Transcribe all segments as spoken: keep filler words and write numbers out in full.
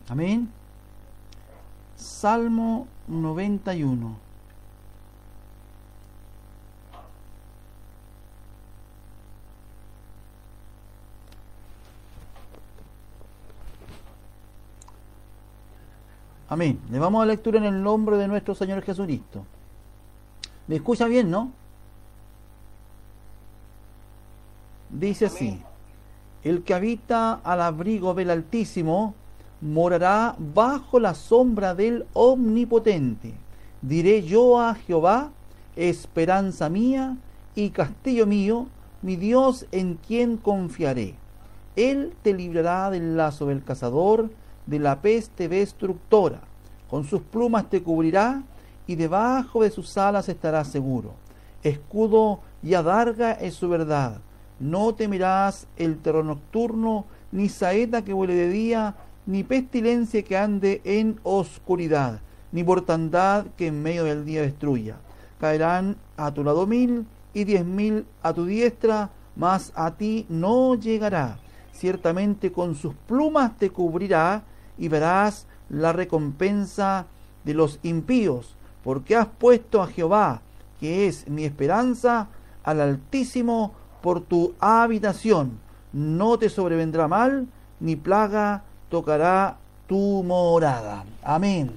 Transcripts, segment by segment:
Amén. Salmo noventa y uno. Amén. Le vamos a lectura en el nombre de nuestro Señor Jesucristo. ¿Me escucha bien, no? Dice así: el que habita al abrigo del Altísimo morará bajo la sombra del Omnipotente. Diré yo a Jehová, esperanza mía y castillo mío, mi Dios en quien confiaré. Él te librará del lazo del cazador, de la peste destructora. Con sus plumas te cubrirá, y debajo de sus alas estarás seguro. Escudo y adarga es su verdad. No temerás el terror nocturno, ni saeta que vuele de día, ni pestilencia que ande en oscuridad, ni mortandad que en medio del día destruya. Caerán a tu lado mil y diez mil a tu diestra, mas a ti no llegará. Ciertamente con sus plumas te cubrirá, y verás la recompensa de los impíos, porque has puesto a Jehová, que es mi esperanza, al Altísimo por tu habitación. No te sobrevendrá mal, ni plaga tocará tu morada. Amén.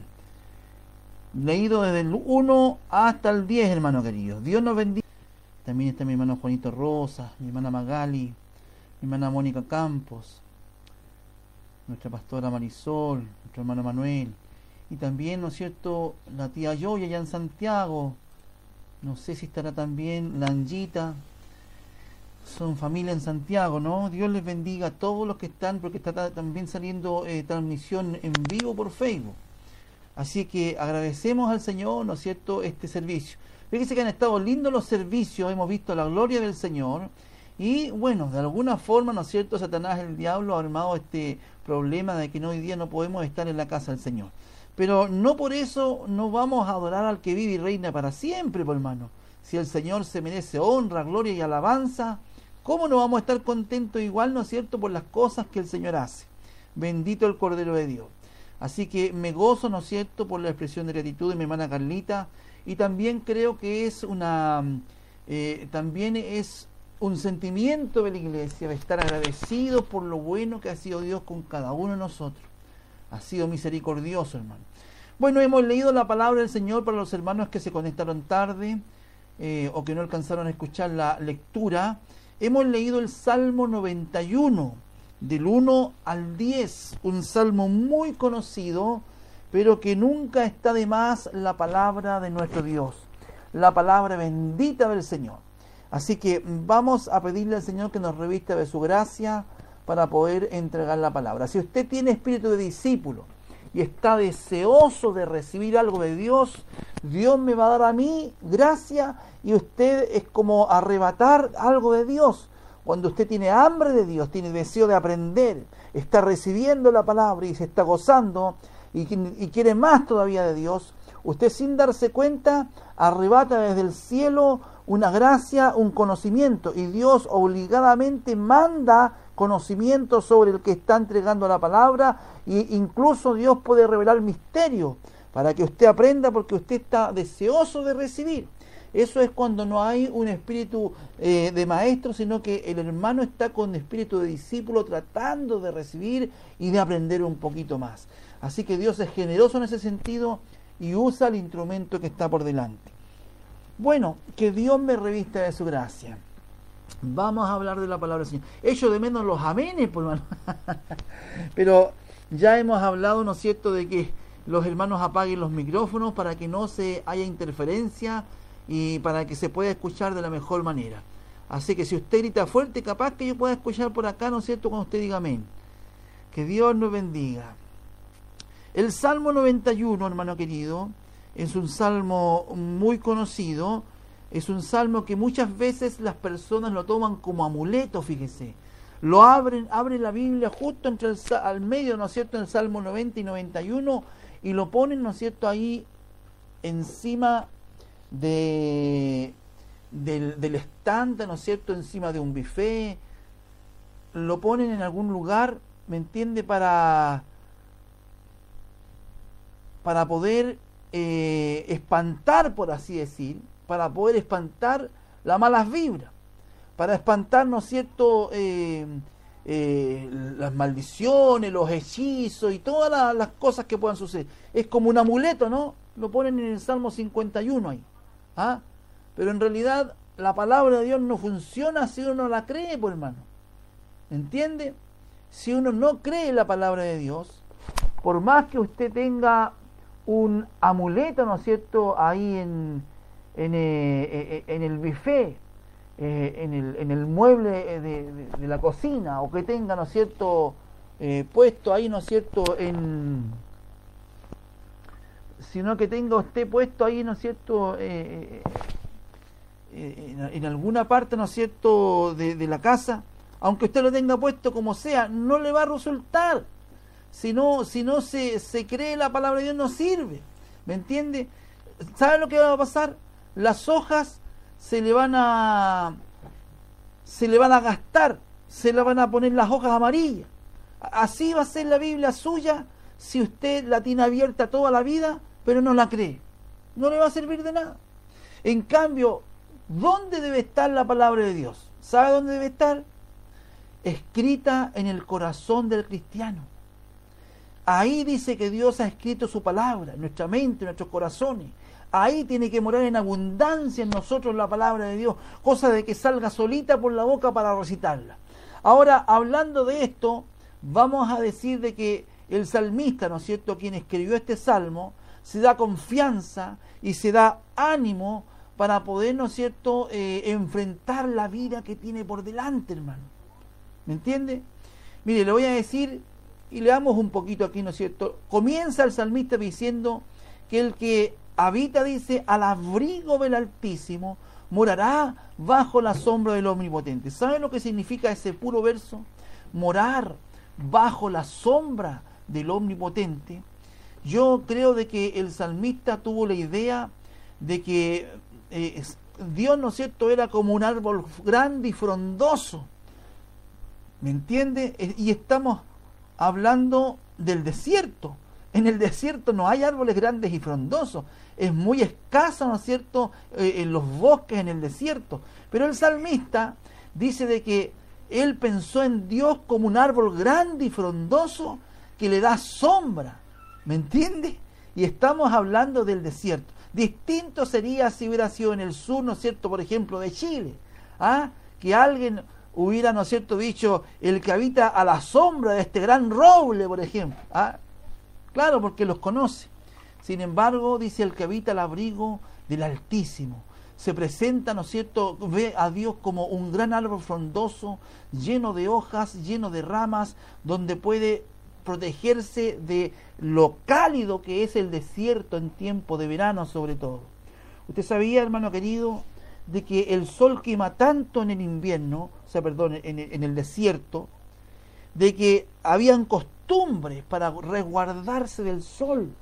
Leído desde el uno hasta el diez, hermano querido. Dios nos bendiga. También está mi hermano Juanito Rosa, mi hermana Magali, mi hermana Mónica Campos, nuestra pastora Marisol, nuestro hermano Manuel, y también, ¿no es cierto?, la tía Yoya allá en Santiago. No sé si estará también la Anjita. Son familia en Santiago, ¿no? Dios les bendiga a todos los que están, porque está también saliendo eh, transmisión en vivo por Facebook. Así que agradecemos al Señor, ¿no es cierto?, este servicio. Fíjense que han estado lindos los servicios, hemos visto la gloria del Señor. Y bueno, de alguna forma, ¿no es cierto?, Satanás, el diablo, ha armado este problema de que hoy día no podemos estar en la casa del Señor. Pero no por eso no vamos a adorar al que vive y reina para siempre, por hermano. Si el Señor se merece honra, gloria y alabanza, ¿cómo no vamos a estar contentos igual, ¿no es cierto?, por las cosas que el Señor hace? Bendito el Cordero de Dios. Así que me gozo, ¿no es cierto?, por la expresión de gratitud de mi hermana Carlita, y también creo que es una, eh, también es un sentimiento de la iglesia de estar agradecido por lo bueno que ha sido Dios con cada uno de nosotros. Ha sido misericordioso, hermano. Bueno, hemos leído la palabra del Señor para los hermanos que se conectaron tarde eh, o que no alcanzaron a escuchar la lectura. Hemos leído el Salmo noventa y uno, del uno al diez, un salmo muy conocido, pero que nunca está de más la palabra de nuestro Dios, la palabra bendita del Señor. Así que vamos a pedirle al Señor que nos revista de su gracia para poder entregar la palabra. Si usted tiene espíritu de discípulo y está deseoso de recibir algo de Dios, Dios me va a dar a mí gracia, y usted es como arrebatar algo de Dios. Cuando usted tiene hambre de Dios, tiene deseo de aprender, está recibiendo la palabra y se está gozando y, y quiere más todavía de Dios, usted sin darse cuenta arrebata desde el cielo una gracia, un conocimiento, y Dios obligadamente manda conocimiento sobre el que está entregando la palabra, e incluso Dios puede revelar misterios para que usted aprenda, porque usted está deseoso de recibir. Eso es cuando no hay un espíritu eh, de maestro, sino que el hermano está con espíritu de discípulo tratando de recibir y de aprender un poquito más. Así que Dios es generoso en ese sentido y usa el instrumento que está por delante. Bueno, que Dios me revista de su gracia. Vamos a hablar de la palabra del Señor. Echo de menos los amenes, por hermano. Pero ya hemos hablado, ¿no es cierto?, de que los hermanos apaguen los micrófonos para que no se haya interferencia y para que se pueda escuchar de la mejor manera. Así que si usted grita fuerte, capaz que yo pueda escuchar por acá, ¿no es cierto?, cuando usted diga amén. Que Dios nos bendiga. El Salmo noventa y uno, hermano querido, es un salmo muy conocido. Es un salmo que muchas veces las personas lo toman como amuleto, fíjese. Lo abren, abren la Biblia justo entre el, al medio, ¿no es cierto?, en el Salmo noventa y noventa y uno, y lo ponen, ¿no es cierto?, ahí encima de, del, del estante, ¿no es cierto?, encima de un buffet. Lo ponen en algún lugar, ¿me entiende?, para, para poder eh, espantar, por así decir, para poder espantar las malas vibras, para espantar, ¿no es cierto?, eh, eh, las maldiciones, los hechizos y todas las, las cosas que puedan suceder. Es como un amuleto, ¿no? Lo ponen en el Salmo cincuenta y uno ahí. ¿Ah? Pero en realidad la palabra de Dios no funciona si uno no la cree, pues, hermano. ¿Entiende? Si uno no cree la palabra de Dios, por más que usted tenga un amuleto, ¿no es cierto?, ahí en, en, eh, en el buffet, eh, en, el, en el mueble de, de, de la cocina, o que tenga, ¿no es cierto?, eh, puesto ahí, ¿no es cierto?, en... sino que tenga usted puesto ahí, ¿no es cierto?, eh, eh, en, en alguna parte, ¿no es cierto?, de, de la casa, aunque usted lo tenga puesto como sea, no le va a resultar. Si no, si no se, se cree la palabra de Dios, no sirve. ¿Me entiende? ¿Sabe lo que va a pasar? Las hojas se le van a se le van a gastar, se le van a poner las hojas amarillas. Así va a ser la Biblia suya si usted la tiene abierta toda la vida, pero no la cree. No le va a servir de nada. En cambio, ¿dónde debe estar la palabra de Dios? ¿Sabe dónde debe estar? Escrita en el corazón del cristiano. Ahí dice que Dios ha escrito su palabra, en nuestra mente, en nuestros corazones. Ahí tiene que morar en abundancia en nosotros la palabra de Dios, cosa de que salga solita por la boca para recitarla. Ahora, hablando de esto, vamos a decir de que el salmista, ¿no es cierto?, quien escribió este salmo, se da confianza y se da ánimo para poder, ¿no es cierto?, eh, enfrentar la vida que tiene por delante, hermano. ¿Me entiende? Mire, le voy a decir, y leamos un poquito aquí, ¿no es cierto? Comienza el salmista diciendo que el que habita, dice, al abrigo del Altísimo, morará bajo la sombra del Omnipotente. ¿Sabe lo que significa ese puro verso? Morar bajo la sombra del Omnipotente. Yo creo de que el salmista tuvo la idea de que eh, Dios, ¿no es cierto?, era como un árbol grande y frondoso. ¿Me entiende? Y estamos hablando del desierto. En el desierto no hay árboles grandes y frondosos. Es muy escaso, ¿no es cierto?, eh, en los bosques en el desierto. Pero el salmista dice de que él pensó en Dios como un árbol grande y frondoso que le da sombra. ¿Me entiende? Y estamos hablando del desierto. Distinto sería si hubiera sido en el sur, ¿no es cierto?, por ejemplo, de Chile. ¿Ah? Que alguien hubiera, ¿no es cierto?, dicho, el que habita a la sombra de este gran roble, por ejemplo. ¿Ah? Claro, porque los conoce. Sin embargo, dice, el que habita al abrigo del Altísimo. Se presenta, ¿no es cierto?, ve a Dios como un gran árbol frondoso, lleno de hojas, lleno de ramas, donde puede protegerse de lo cálido que es el desierto en tiempo de verano, sobre todo. Usted sabía, hermano querido, de que el sol quema tanto en el invierno, o sea, perdón, en el, en el desierto, de que habían costumbres para resguardarse del sol.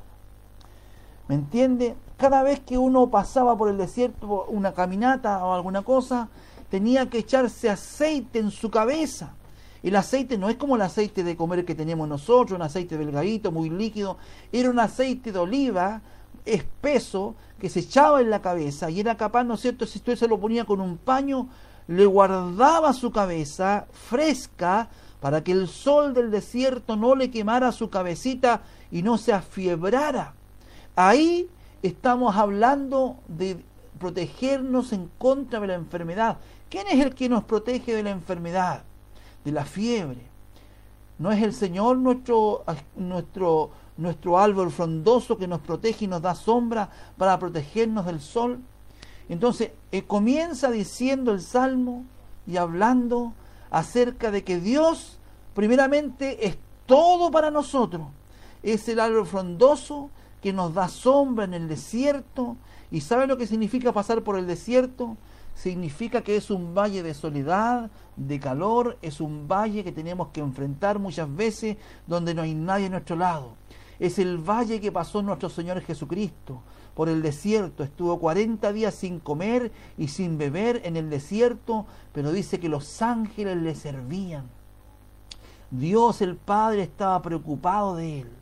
¿Me entiende? Cada vez que uno pasaba por el desierto, una caminata o alguna cosa, tenía que echarse aceite en su cabeza. El aceite no es como el aceite de comer que tenemos nosotros, un aceite delgadito, muy líquido. Era un aceite de oliva espeso que se echaba en la cabeza y era capaz, ¿no es cierto?, si usted se lo ponía con un paño, le guardaba su cabeza fresca para que el sol del desierto no le quemara su cabecita y no se afiebrara. Ahí estamos hablando de protegernos en contra de la enfermedad. ¿Quién es el que nos protege de la enfermedad? De la fiebre. ¿No es el Señor nuestro, nuestro, nuestro árbol frondoso que nos protege y nos da sombra para protegernos del sol? Entonces, eh, comienza diciendo el Salmo y hablando acerca de que Dios, primeramente, es todo para nosotros. Es el árbol frondoso que nos da sombra en el desierto. ¿Y sabe lo que significa pasar por el desierto? Significa que es un valle de soledad, de calor, es un valle que tenemos que enfrentar muchas veces donde no hay nadie a nuestro lado. Es el valle que pasó nuestro Señor Jesucristo por el desierto. Estuvo cuarenta días sin comer y sin beber en el desierto, pero dice que los ángeles le servían. Dios el Padre estaba preocupado de él.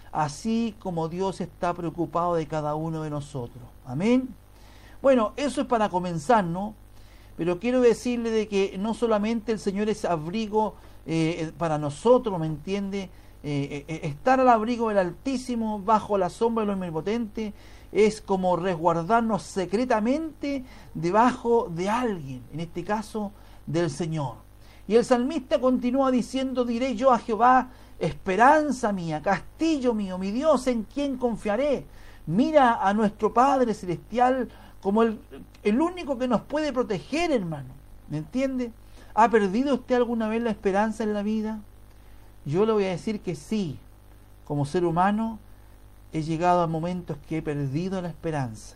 así como Dios está preocupado de cada uno de nosotros. Amén. Bueno, eso es para comenzar, ¿no? Pero quiero decirle de que no solamente el Señor es abrigo eh, para nosotros, ¿me entiende? Eh, eh, estar al abrigo del Altísimo, bajo la sombra del Omnipotente, es como resguardarnos secretamente debajo de alguien, en este caso del Señor. Y el salmista continúa diciendo: diré yo a Jehová, esperanza mía, castillo mío, mi Dios, en quien confiaré. Mira a nuestro Padre Celestial como el, el único que nos puede proteger, hermano. ¿Me entiende? ¿Ha perdido usted alguna vez la esperanza en la vida? Yo le voy a decir que sí. Como ser humano he llegado a momentos que he perdido la esperanza.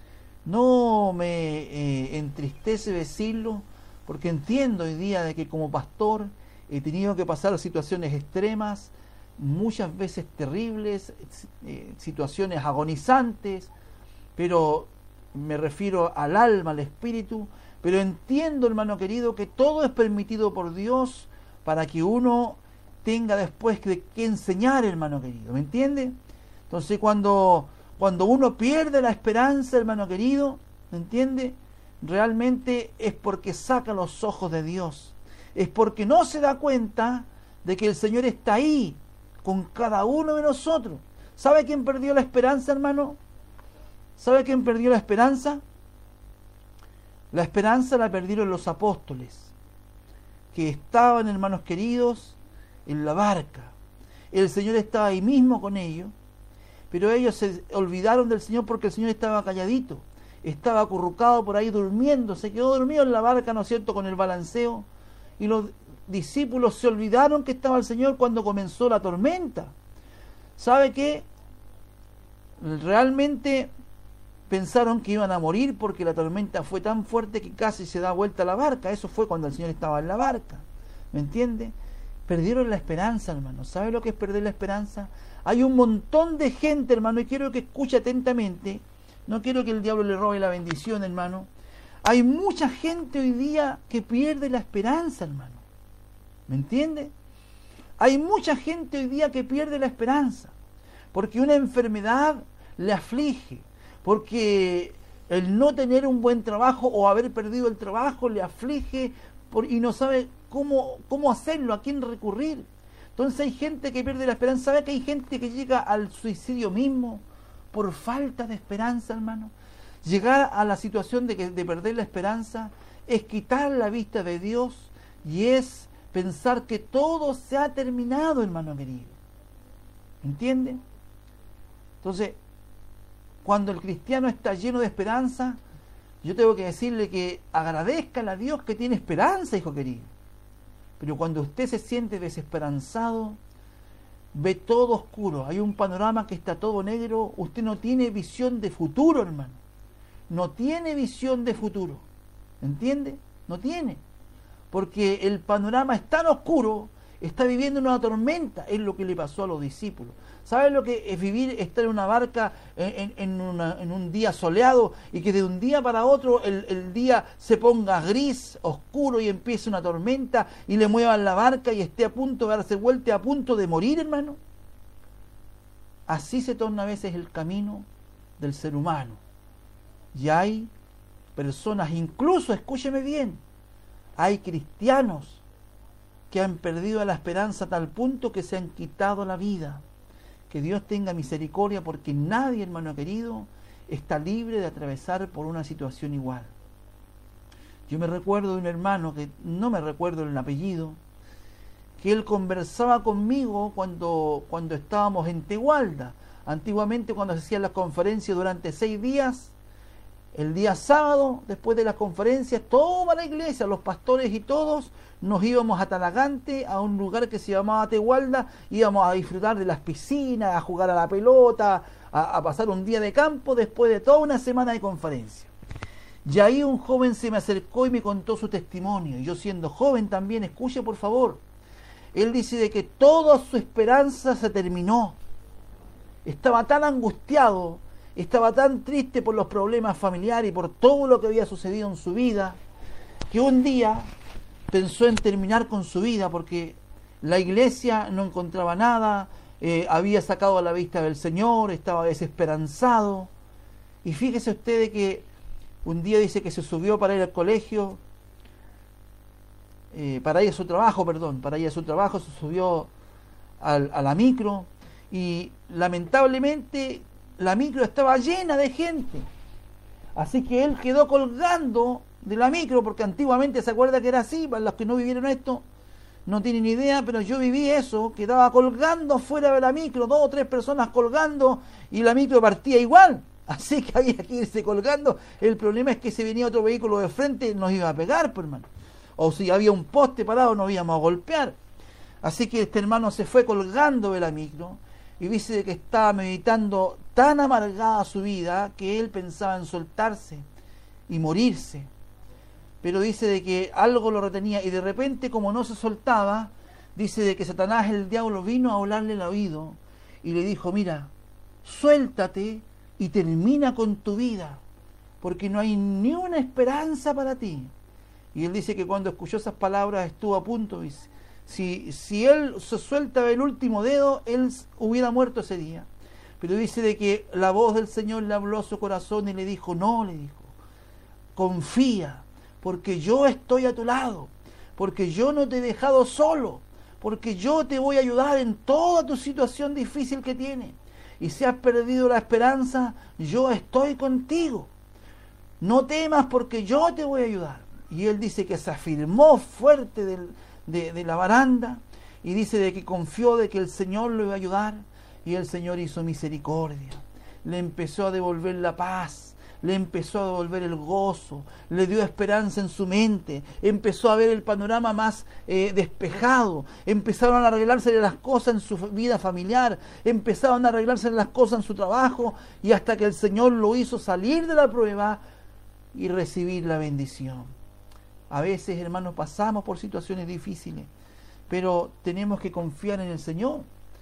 No me eh, entristece decirlo, porque entiendo hoy día de que como pastor he tenido que pasar situaciones extremas, muchas veces terribles, eh, situaciones agonizantes, pero me refiero al alma, al espíritu, pero entiendo, hermano querido, que todo es permitido por Dios para que uno tenga después que, que enseñar, hermano querido, ¿me entiende? Entonces cuando, cuando uno pierde la esperanza, hermano querido, ¿me entiende? Realmente es porque saca los ojos de Dios, es porque no se da cuenta de que el Señor está ahí con cada uno de nosotros. ¿Sabe quién perdió la esperanza, hermano? ¿Sabe quién perdió la esperanza? La esperanza la perdieron los apóstoles, que estaban, hermanos queridos, en la barca. El Señor estaba ahí mismo con ellos, pero ellos se olvidaron del Señor porque el Señor estaba calladito, estaba acurrucado por ahí durmiendo, se quedó dormido en la barca, ¿no es cierto?, con el balanceo, y los discípulos se olvidaron que estaba el Señor cuando comenzó la tormenta. ¿Sabe qué? Realmente pensaron que iban a morir porque la tormenta fue tan fuerte que casi se da vuelta la barca. Eso fue cuando el Señor estaba en la barca, ¿me entiende? Perdieron la esperanza, hermano. ¿Sabe lo que es perder la esperanza? Hay un montón de gente, hermano, y quiero que escuche atentamente. No quiero que el diablo le robe la bendición, hermano. Hay mucha gente hoy día que pierde la esperanza, hermano. ¿Me entiende? Hay mucha gente hoy día que pierde la esperanza porque una enfermedad le aflige, porque el no tener un buen trabajo o haber perdido el trabajo le aflige por, y no sabe cómo, cómo hacerlo, a quién recurrir. Entonces hay gente que pierde la esperanza. ¿Sabe que hay gente que llega al suicidio mismo por falta de esperanza, hermano? Llegar a la situación de, que, de perder la esperanza es quitar la vista de Dios y es pensar que todo se ha terminado, hermano querido. ¿Entiende? Entonces, cuando el cristiano está lleno de esperanza, yo tengo que decirle que agradezca a Dios que tiene esperanza, hijo querido. Pero cuando usted se siente desesperanzado, ve todo oscuro, hay un panorama que está todo negro, usted no tiene visión de futuro, hermano. No tiene visión de futuro. ¿Entiende? No tiene. Porque el panorama es tan oscuro, está viviendo una tormenta, es lo que le pasó a los discípulos. ¿Saben lo que es vivir, estar en una barca en, en, una, en un día soleado y que de un día para otro el, el día se ponga gris, oscuro y empiece una tormenta y le muevan la barca y esté a punto de darse vuelta, a punto de morir, hermano? Así se torna a veces el camino del ser humano. Y hay personas, incluso, escúcheme bien, hay cristianos que han perdido la esperanza a tal punto que se han quitado la vida. Que Dios tenga misericordia, porque nadie, hermano querido, está libre de atravesar por una situación igual. Yo me recuerdo de un hermano, que no me recuerdo el apellido, que él conversaba conmigo cuando, cuando estábamos en Tegualda. Antiguamente, cuando se hacían las conferencias durante seis días, el día sábado, después de las conferencias, toda la iglesia, los pastores y todos, nos íbamos a Talagante, a un lugar que se llamaba Tegualda, íbamos a disfrutar de las piscinas, a jugar a la pelota, a, a pasar un día de campo después de toda una semana de conferencia. Y ahí un joven se me acercó y me contó su testimonio. Yo, siendo joven también, escuche por favor, él dice de que toda su esperanza se terminó. Estaba tan angustiado, estaba tan triste por los problemas familiares y por todo lo que había sucedido en su vida, que un día pensó en terminar con su vida porque la iglesia no encontraba nada, eh, había sacado a la vista del Señor, estaba desesperanzado. Y fíjese usted de que un día dice que se subió para ir al colegio, eh, para ir a su trabajo, perdón, para ir a su trabajo, se subió al, a la micro, y lamentablemente la micro estaba llena de gente. Así que él quedó colgando de la micro, porque antiguamente se acuerda que era así. Para los que no vivieron esto no tienen idea, pero yo viví eso, quedaba colgando fuera de la micro, dos o tres personas colgando, y la micro partía igual. Así que había que irse colgando. El problema es que si venía otro vehículo de frente nos iba a pegar, pues, hermano. O si había un poste parado nos íbamos a golpear. Así que este hermano se fue colgando de la micro, y dice que estaba meditando tan amargada su vida que él pensaba en soltarse y morirse. Pero dice de que algo lo retenía, y de repente, como no se soltaba, dice de que Satanás, el diablo, vino a hablarle el oído y le dijo: mira, suéltate y termina con tu vida, porque no hay ni una esperanza para ti. Y él dice que cuando escuchó esas palabras estuvo a punto, dice, si, si él se suelta el último dedo, él hubiera muerto ese día. Pero dice de que la voz del Señor le habló a su corazón y le dijo: no, le dijo, confía, porque yo estoy a tu lado, porque yo no te he dejado solo, porque yo te voy a ayudar en toda tu situación difícil que tienes. Y si has perdido la esperanza, yo estoy contigo. No temas, porque yo te voy a ayudar. Y él dice que se afirmó fuerte del, de, de la baranda, y dice de que confió de que el Señor lo iba a ayudar, y el Señor hizo misericordia. Le empezó a devolver la paz, le empezó a devolver el gozo, le dio esperanza en su mente, empezó a ver el panorama más eh, despejado, empezaron a arreglarse las cosas en su vida familiar, empezaron a arreglarse las cosas en su trabajo, y hasta que el Señor lo hizo salir de la prueba y recibir la bendición. A veces, hermanos, pasamos por situaciones difíciles, pero tenemos que confiar en el Señor.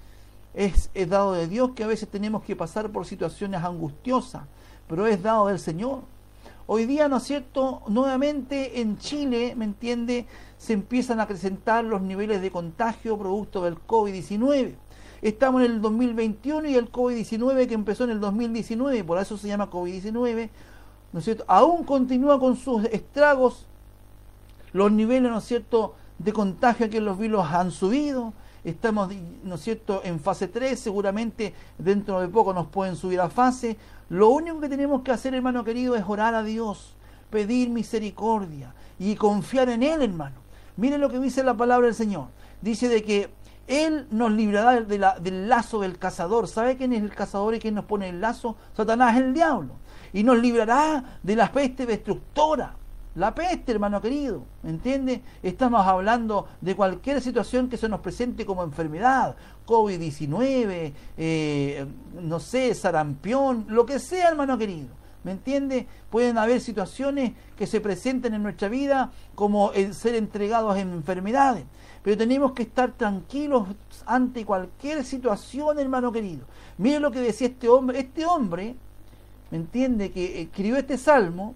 Es, es dado de Dios que a veces tenemos que pasar por situaciones angustiosas, pero es dado del Señor. Hoy día, ¿no es cierto?, nuevamente en Chile, ¿me entiende?, se empiezan a acrecentar los niveles de contagio producto del COVID diecinueve. Estamos en el dos mil veintiuno y el COVID diecinueve, que empezó en el dos mil diecinueve, por eso se llama COVID diecinueve, ¿no es cierto?, aún continúa con sus estragos. Los niveles, ¿no es cierto?, de contagio aquí en los virus han subido. Estamos, ¿no es cierto?, en fase tres, seguramente dentro de poco nos pueden subir a fase. Lo único que tenemos que hacer, hermano querido, es orar a Dios, pedir misericordia y confiar en Él, hermano. Miren lo que dice la palabra del Señor. Dice de que Él nos librará de la, del lazo del cazador. ¿Sabe quién es el cazador y quién nos pone el lazo? Satanás, el diablo. Y nos librará de la peste destructora. La peste, hermano querido, ¿me entiende? Estamos hablando de cualquier situación que se nos presente como enfermedad, COVID diecinueve, eh, no sé, sarampión, lo que sea, hermano querido, ¿me entiende? Pueden haber situaciones que se presenten en nuestra vida como el ser entregados en enfermedades, pero tenemos que estar tranquilos ante cualquier situación, hermano querido. Miren lo que decía este hombre, este hombre, ¿me entiende?, que escribió este salmo,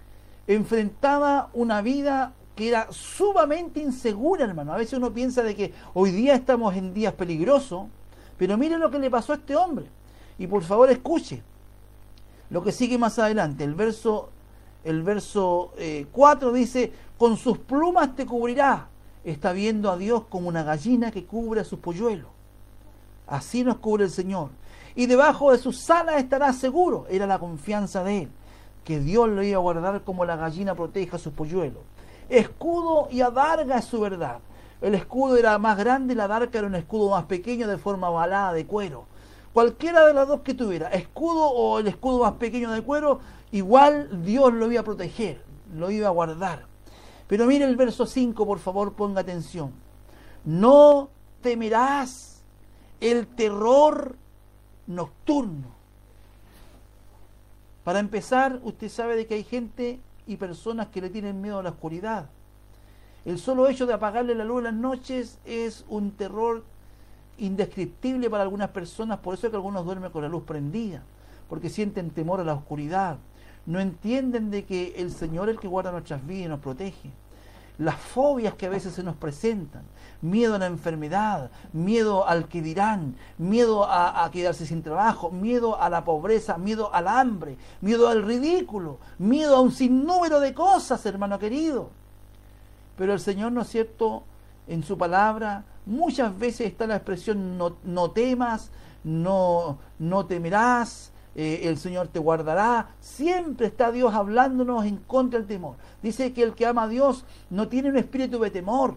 enfrentaba una vida que era sumamente insegura, hermano. A veces uno piensa de que hoy día estamos en días peligrosos, pero mire lo que le pasó a este hombre. Y por favor escuche lo que sigue más adelante. El verso, el verso eh, cuatro dice: con sus plumas te cubrirá, está viendo a Dios como una gallina que cubre a sus polluelos. Así nos cubre el Señor. Y debajo de sus alas estará seguro. Era la confianza de él, que Dios lo iba a guardar como la gallina protege a sus polluelos. Escudo y adarga es su verdad. El escudo era más grande, la adarga era un escudo más pequeño de forma ovalada de cuero. Cualquiera de las dos que tuviera, escudo o el escudo más pequeño de cuero, igual Dios lo iba a proteger, lo iba a guardar. Pero mire el verso cinco, por favor, ponga atención. No temerás el terror nocturno. Para empezar, usted sabe de que hay gente y personas que le tienen miedo a la oscuridad. El solo hecho de apagarle la luz en las noches es un terror indescriptible para algunas personas. Por eso es que algunos duermen con la luz prendida, porque sienten temor a la oscuridad. No entienden de que el Señor es el que guarda nuestras vidas y nos protege. las fobias que a veces se nos presentan, miedo a la enfermedad, miedo al que dirán, miedo a, a quedarse sin trabajo, miedo a la pobreza, miedo al hambre, miedo al ridículo, miedo a un sinnúmero de cosas, hermano querido. Pero el Señor, ¿no es cierto?, en su palabra, muchas veces está la expresión no, no temas, no, no temerás, eh, el Señor te guardará. Siempre está Dios hablándonos en contra del temor. Dice que el que ama a Dios no tiene un espíritu de temor,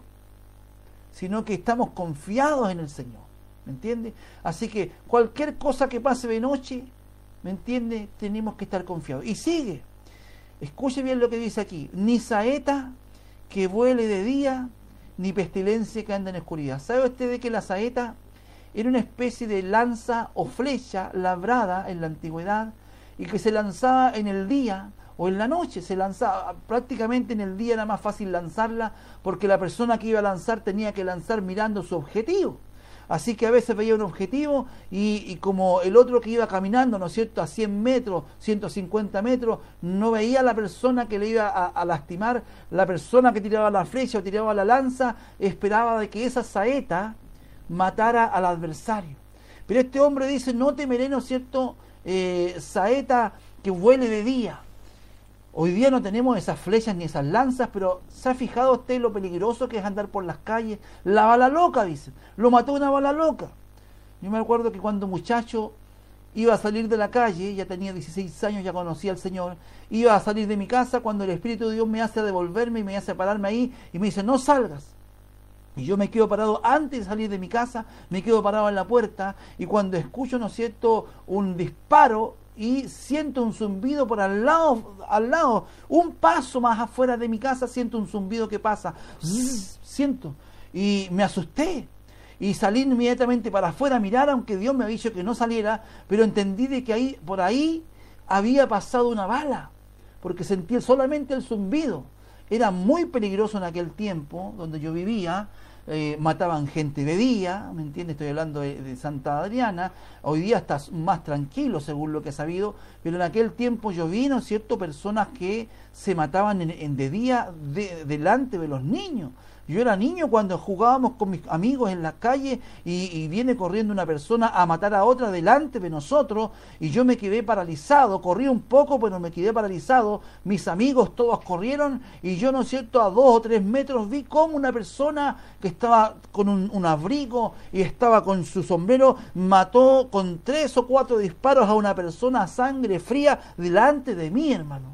sino que estamos confiados en el Señor, ¿me entiende? Así que cualquier cosa que pase de noche, ¿me entiende?, tenemos que estar confiados. Y sigue, escuche bien lo que dice aquí: ni saeta que vuele de día, ni pestilencia que anda en oscuridad. ¿Sabe usted de que la saeta era una especie de lanza o flecha labrada en la antigüedad y que se lanzaba en el día o en la noche? Se lanzaba prácticamente en el día, era más fácil lanzarla porque la persona que iba a lanzar tenía que lanzar mirando su objetivo. Así que a veces veía un objetivo y, y como el otro que iba caminando, ¿no es cierto?, a cien metros, ciento cincuenta metros, no veía a la persona que le iba a, a lastimar. La persona que tiraba la flecha o tiraba la lanza esperaba de que esa saeta matara al adversario. Pero este hombre dice: no temeré, ¿no es cierto?, eh, saeta que vuele de día. Hoy día no tenemos esas flechas ni esas lanzas, pero ¿se ha fijado usted lo peligroso que es andar por las calles? La bala loca, dicen. Lo mató una bala loca. Yo me acuerdo que cuando muchacho iba a salir de la calle, ya tenía dieciséis años, ya conocía al Señor, iba a salir de mi casa cuando el Espíritu de Dios me hace devolverme y me hace pararme ahí y me dice: no salgas. Y yo me quedo parado antes de salir de mi casa, me quedo parado en la puerta, y cuando escucho, ¿no es cierto?, un disparo y siento un zumbido por al lado, al lado, un paso más afuera de mi casa, siento un zumbido que pasa, zzz, siento, y me asusté, y salí inmediatamente para afuera a mirar, aunque Dios me había dicho que no saliera, pero entendí de que ahí, por ahí había pasado una bala, porque sentí solamente el zumbido. Era muy peligroso en aquel tiempo, donde yo vivía. Eh, mataban gente de día, ¿me entiendes? Estoy hablando de, de Santa Adriana. Hoy día está más tranquilo, según lo que he sabido, pero en aquel tiempo yo vi, ¿no es cierto?, personas que se mataban en, en de día de, delante de los niños. Yo era niño cuando jugábamos con mis amigos en la calle y, y viene corriendo una persona a matar a otra delante de nosotros y yo me quedé paralizado, corrí un poco pero me quedé paralizado, mis amigos todos corrieron y yo, ¿no es cierto?, a dos o tres metros vi como una persona que estaba con un, un abrigo y estaba con su sombrero, mató con tres o cuatro disparos a una persona a sangre fría delante de mí, hermano.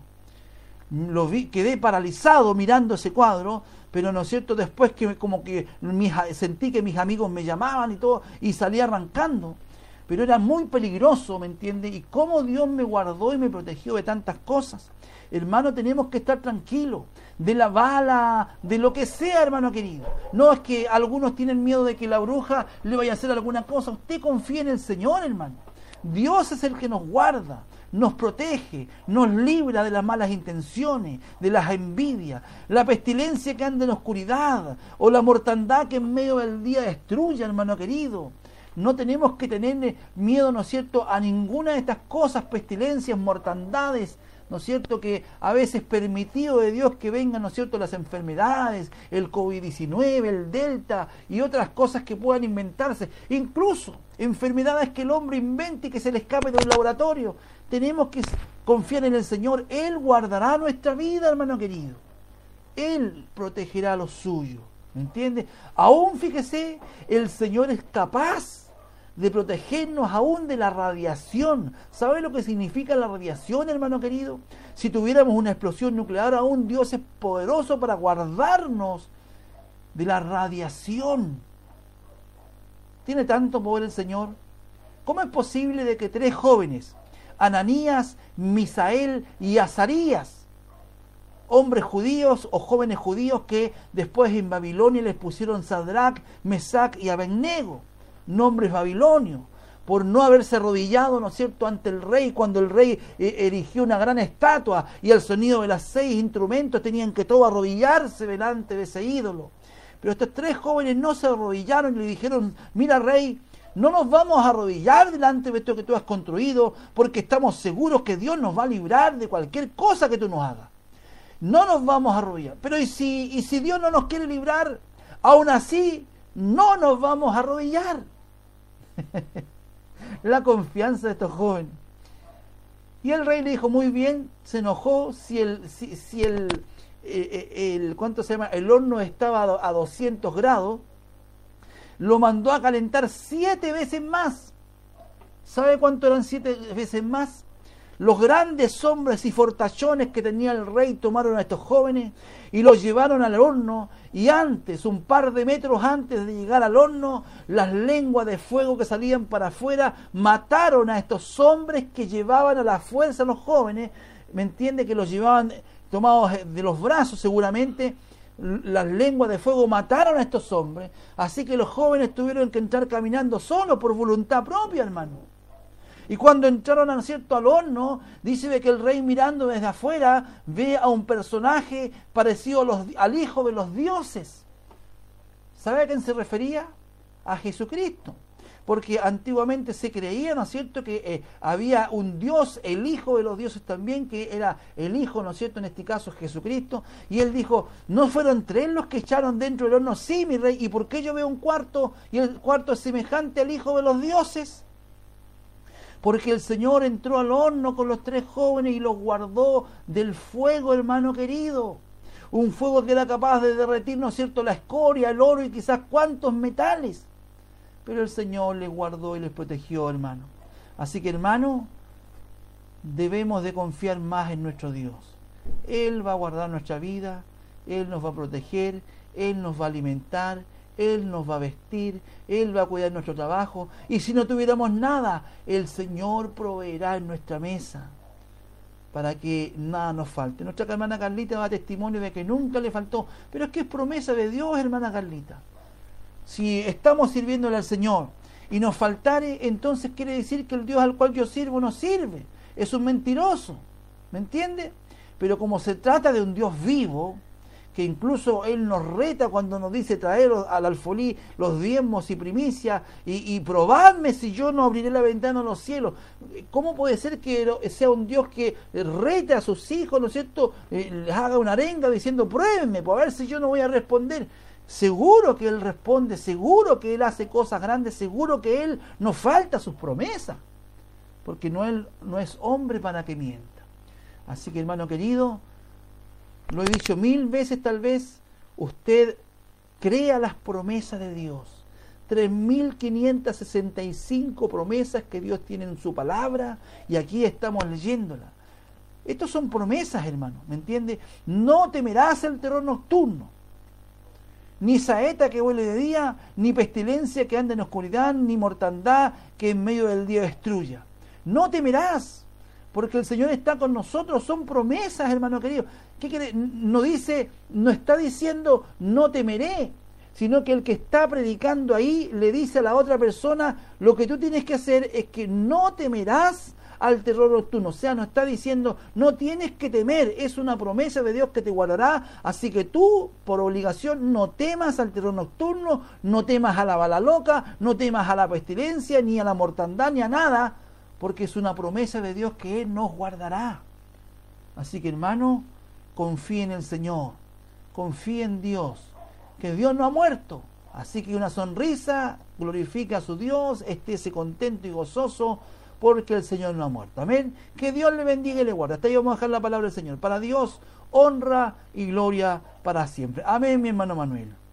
Lo vi, quedé paralizado mirando ese cuadro. Pero, ¿no es cierto?, después que como que mis, sentí que mis amigos me llamaban y todo, y salí arrancando. Pero era muy peligroso, ¿me entiende? Y cómo Dios me guardó y me protegió de tantas cosas. Hermano, tenemos que estar tranquilos, de la bala, de lo que sea, hermano querido. No es que algunos tienen miedo de que la bruja le vaya a hacer alguna cosa. Usted confía en el Señor, hermano. Dios es el que nos guarda, nos protege, nos libra de las malas intenciones, de las envidias, la pestilencia que anda en oscuridad o la mortandad que en medio del día destruye, hermano querido. No tenemos que tener miedo, ¿no es cierto?, a ninguna de estas cosas, pestilencias, mortandades, ¿no es cierto?, que a veces permitido de Dios que vengan, ¿no es cierto?, las enfermedades, el COVID diecinueve, el Delta y otras cosas que puedan inventarse, incluso enfermedades que el hombre invente y que se le escape de un laboratorio. Tenemos que confiar en el Señor. Él guardará nuestra vida, hermano querido. Él protegerá a los suyos, ¿me entiende? Aún, fíjese, el Señor es capaz de protegernos aún de la radiación. ¿Sabe lo que significa la radiación, hermano querido? Si tuviéramos una explosión nuclear, aún Dios es poderoso para guardarnos de la radiación. ¿Tiene tanto poder el Señor? ¿Cómo es posible de que tres jóvenes, Ananías, Misael y Azarías, hombres judíos o jóvenes judíos que después en Babilonia les pusieron Sadrach, Mesac y Abednego, nombres babilonios, por no haberse arrodillado, ¿no es cierto?, ante el rey, cuando el rey eh, erigió una gran estatua y al sonido de las seis instrumentos tenían que todos arrodillarse delante de ese ídolo? Pero estos tres jóvenes no se arrodillaron y le dijeron: mira, rey, no nos vamos a arrodillar delante de esto que tú has construido porque estamos seguros que Dios nos va a librar de cualquier cosa que tú nos hagas. no nos vamos a arrodillar. Pero ¿y si, y si Dios no nos quiere librar? Aún así, no nos vamos a arrodillar. La confianza de estos jóvenes. Y el rey le dijo, muy bien, se enojó. Si el, si, si el, eh, el, ¿cuánto se llama? El horno estaba a doscientos grados, lo mandó a calentar siete veces más. ¿Sabe cuánto eran siete veces más? Los grandes hombres y fortachones que tenía el rey tomaron a estos jóvenes y los llevaron al horno, y antes, un par de metros antes de llegar al horno, las lenguas de fuego que salían para afuera mataron a estos hombres que llevaban a la fuerza a los jóvenes. ¿Me entiende? Que los llevaban tomados de los brazos seguramente. Las lenguas de fuego mataron a estos hombres, así que los jóvenes tuvieron que entrar caminando solos por voluntad propia, hermano. Y cuando entraron, ¿no es cierto?, al horno, dice que el rey, mirando desde afuera, ve a un personaje parecido a los, al hijo de los dioses. ¿Sabe a quién se refería? A Jesucristo. Porque antiguamente se creía, ¿no es cierto?, que eh, había un Dios, el hijo de los dioses también, que era el hijo, ¿no es cierto?, en este caso Jesucristo. Y él dijo, ¿no fueron tres los que echaron dentro del horno? Sí, mi rey. ¿Y por qué yo veo un cuarto y el cuarto es semejante al hijo de los dioses? Porque el Señor entró al horno con los tres jóvenes y los guardó del fuego, hermano querido. Un fuego que era capaz de derretir, ¿no es cierto?, la escoria, el oro y quizás cuantos metales. Pero el Señor les guardó y les protegió, hermano. Así que, hermano, debemos de confiar más en nuestro Dios. Él va a guardar nuestra vida, Él nos va a proteger, Él nos va a alimentar, Él nos va a vestir, Él va a cuidar nuestro trabajo. Y si no tuviéramos nada, el Señor proveerá en nuestra mesa para que nada nos falte. Nuestra hermana Carlita da testimonio de que nunca le faltó. Pero es que es promesa de Dios, hermana Carlita. Si estamos sirviéndole al Señor y nos faltare, entonces quiere decir que el Dios al cual yo sirvo no sirve. Es un mentiroso. ¿Me entiende? Pero como se trata de un Dios vivo, que incluso Él nos reta cuando nos dice traer al alfolí los diezmos y primicias y, y probadme si yo no abriré la ventana de los cielos. ¿Cómo puede ser que sea un Dios que rete a sus hijos, ¿no es cierto?, eh, les haga una arenga diciendo pruébenme, pues a ver si yo no voy a responder? Seguro que Él responde, seguro que Él hace cosas grandes, seguro que Él no falta a sus promesas, porque no, Él no es hombre para que mienta. Así que, hermano querido, lo he dicho mil veces, tal vez usted crea las promesas de Dios. tres mil quinientas sesenta y cinco promesas que Dios tiene en su palabra, y aquí estamos leyéndolas. Estas son promesas, hermano, ¿me entiende? No temerás el terror nocturno, ni saeta que huele de día, ni pestilencia que anda en oscuridad, ni mortandad que en medio del día destruya. No temerás, porque el Señor está con nosotros. Son promesas, hermano querido. ¿Qué quiere? No dice, no está diciendo no temeré, sino que el que está predicando ahí le dice a la otra persona, lo que tú tienes que hacer es que no temerás al terror nocturno. O sea, no está diciendo no tienes que temer, es una promesa de Dios que te guardará, así que tú por obligación no temas al terror nocturno, no temas a la bala loca, no temas a la pestilencia, ni a la mortandad, ni a nada, porque es una promesa de Dios que Él nos guardará. Así que, hermano, confíe en el Señor, confíe en Dios, que Dios no ha muerto. Así que una sonrisa, glorifica a su Dios, estése contento y gozoso, porque el Señor no ha muerto. Amén. Que Dios le bendiga y le guarde. Hasta ahí vamos a dejar la palabra del Señor. Para Dios, honra y gloria para siempre. Amén, mi hermano Manuel.